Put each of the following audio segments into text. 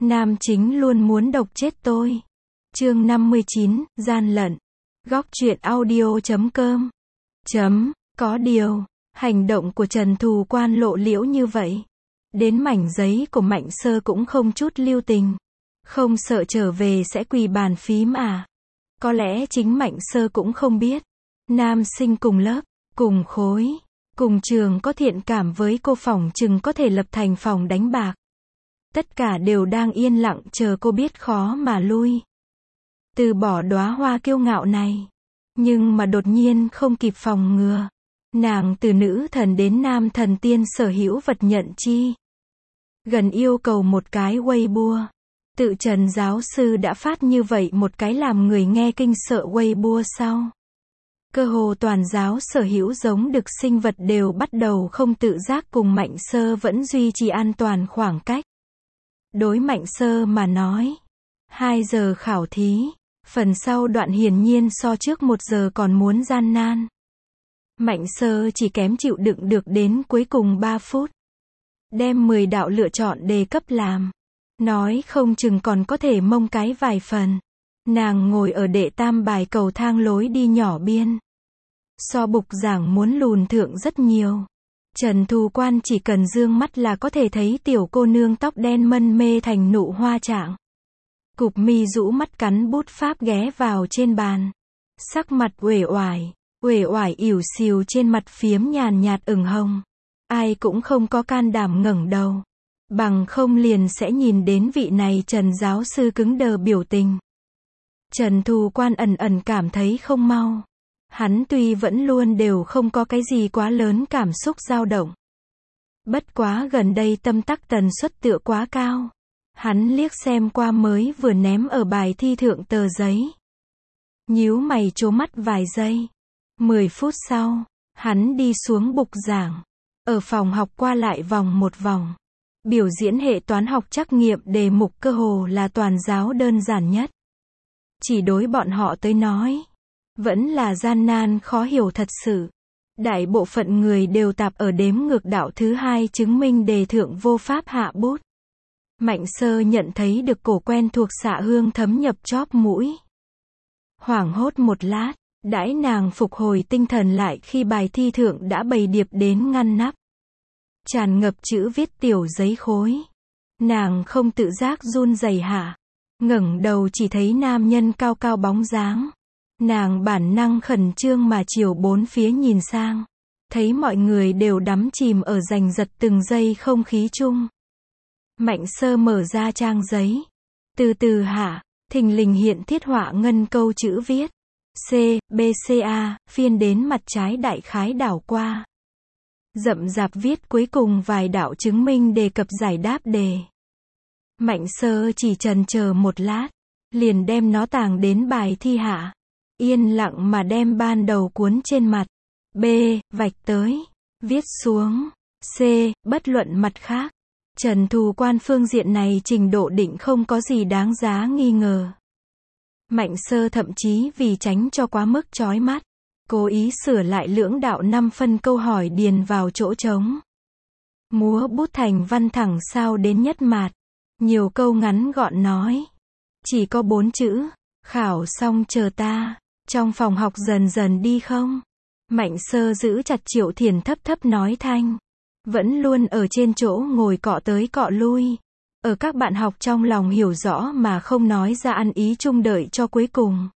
Nam chính luôn muốn độc chết tôi. Chương 59, gian lận. Góc truyện audio.com. Có điều, hành động của Trần Thù Quan lộ liễu như vậy. Đến mảnh giấy của Mạnh Sơ cũng không chút lưu tình. Không sợ trở về sẽ quỳ bàn phím à? Có lẽ chính Mạnh Sơ cũng không biết. Nam sinh cùng lớp, cùng khối, cùng trường có thiện cảm với cô, phỏng chừng có thể lập thành phòng đánh bạc. Tất cả đều đang yên lặng chờ cô biết khó mà lui. Từ bỏ đóa hoa kiêu ngạo này. Nhưng mà đột nhiên không kịp phòng ngừa. Nàng từ nữ thần đến nam thần tiên sở hữu vật nhận chi. Gần yêu cầu một cái Weibo. Tự Trần giáo sư đã phát như vậy một cái làm người nghe kinh sợ Weibo sau. Cơ hồ toàn giáo sở hữu giống đực sinh vật đều bắt đầu không tự giác cùng Mạnh Sơ vẫn duy trì an toàn khoảng cách. Đối Mạnh Sơ mà nói, 2 giờ khảo thí, phần sau đoạn hiển nhiên so trước 1 giờ còn muốn gian nan. Mạnh Sơ chỉ kém chịu đựng được đến cuối cùng 3 phút. Đem 10 đạo lựa chọn đề cấp làm. Nói không chừng còn có thể mông cái vài phần. Nàng ngồi ở đệ tam bài cầu thang lối đi nhỏ biên. So bục giảng muốn lùn thượng rất nhiều. Trần Thù Quan chỉ cần dương mắt là có thể thấy tiểu cô nương tóc đen mân mê thành nụ hoa trạng. Cụp mi rũ mắt cắn bút pháp ghé vào trên bàn. Sắc mặt uể oải ỉu xìu trên mặt phiếm nhàn nhạt ửng hồng. Ai cũng không có can đảm ngẩng đầu. Bằng không liền sẽ nhìn đến vị này Trần giáo sư cứng đờ biểu tình. Trần Thù Quan ẩn cảm thấy không mau. Hắn tuy vẫn luôn đều không có cái gì quá lớn cảm xúc dao động. Bất quá gần đây tâm tắc tần suất tựa quá cao. Hắn liếc xem qua mới vừa ném ở bài thi thượng tờ giấy. Nhíu mày trố mắt vài giây. 10 phút sau, hắn đi xuống bục giảng. Ở phòng học qua lại vòng một vòng. Biểu diễn hệ toán học trắc nghiệm đề mục cơ hồ là toàn giáo đơn giản nhất. Chỉ đối bọn họ tới nói, vẫn là gian nan khó hiểu thật sự. Đại bộ phận người đều tạp ở đếm ngược đạo thứ 2 chứng minh đề thượng vô pháp hạ bút. Mạnh Sơ nhận thấy được cổ quen thuộc xạ hương thấm nhập chóp mũi. Hoảng hốt một lát, đãi nàng phục hồi tinh thần lại khi bài thi thượng đã bày điệp đến ngăn nắp. Tràn ngập chữ viết tiểu giấy khối. Nàng không tự giác run rẩy hạ. Ngẩng đầu chỉ thấy nam nhân cao cao bóng dáng. Nàng bản năng khẩn trương mà chiều bốn phía nhìn sang. Thấy mọi người đều đắm chìm ở giành giật từng giây không khí chung. Mạnh Sơ mở ra trang giấy. Từ từ hạ, thình lình hiện thiết họa ngân câu chữ viết. C, B, C, A, phiên đến mặt trái đại khái đảo qua. Rậm rạp viết cuối cùng vài đạo chứng minh đề cập giải đáp đề. Mạnh Sơ chỉ chần chờ một lát. Liền đem nó tàng đến bài thi hạ. Yên lặng mà đem ban đầu cuốn trên mặt. B, vạch tới. Viết xuống. C, bất luận mặt khác. Trần Thù Quan phương diện này trình độ định không có gì đáng giá nghi ngờ. Mạnh Sơ thậm chí vì tránh cho quá mức chói mắt. Cố ý sửa lại lưỡng đạo 5 phân câu hỏi điền vào chỗ trống. Múa bút thành văn thẳng sao đến nhất mạt. Nhiều câu ngắn gọn nói. Chỉ có 4 chữ. Khảo xong chờ ta. Trong phòng học dần dần đi không? Mạnh Sơ giữ chặt Triệu Thiển thấp nói thanh. Vẫn luôn ở trên chỗ ngồi cọ tới cọ lui. Ở các bạn học trong lòng hiểu rõ mà không nói ra ăn ý chung đợi cho cuối cùng.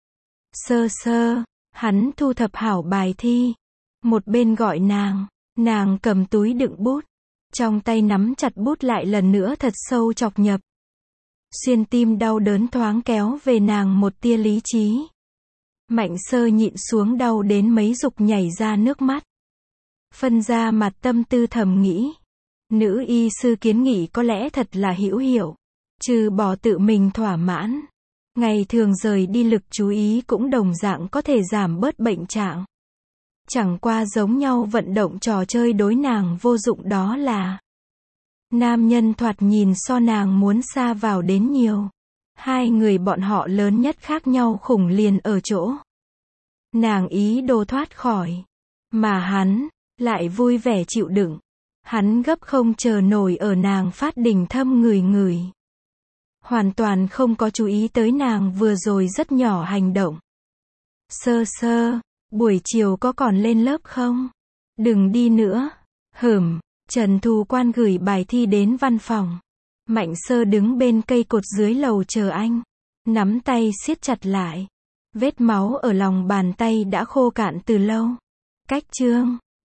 Sơ. Hắn thu thập hảo bài thi. Một bên gọi nàng cầm túi đựng bút. Trong tay nắm chặt bút lại lần nữa thật sâu chọc nhập. Xuyên tim đau đớn thoáng kéo về nàng một tia lý trí. Mạnh Sơ nhịn xuống đau đến mấy dục nhảy ra nước mắt. Phân ra mặt tâm tư thầm nghĩ. Nữ y sư kiến nghị có lẽ thật là hữu hiệu. Trừ bỏ tự mình thỏa mãn. Ngày thường rời đi lực chú ý cũng đồng dạng có thể giảm bớt bệnh trạng. Chẳng qua giống nhau vận động trò chơi đối nàng vô dụng đó là. Nam nhân thoạt nhìn so nàng muốn xa vào đến nhiều. 2 người bọn họ lớn nhất khác nhau khủng liền ở chỗ. Nàng ý đồ thoát khỏi. Mà hắn, lại vui vẻ chịu đựng. Hắn gấp không chờ nổi ở nàng phát đỉnh thâm ngửi. hoàn toàn không có chú ý tới nàng vừa rồi rất nhỏ hành động. Sơ sơ, buổi chiều có còn lên lớp không? Đừng đi nữa. Trần Thù Quan gửi bài thi đến văn phòng. Mạnh Sơ đứng bên cây cột dưới lầu chờ anh. Nắm tay siết chặt lại. Vết máu ở lòng bàn tay đã khô cạn từ lâu. Cách chương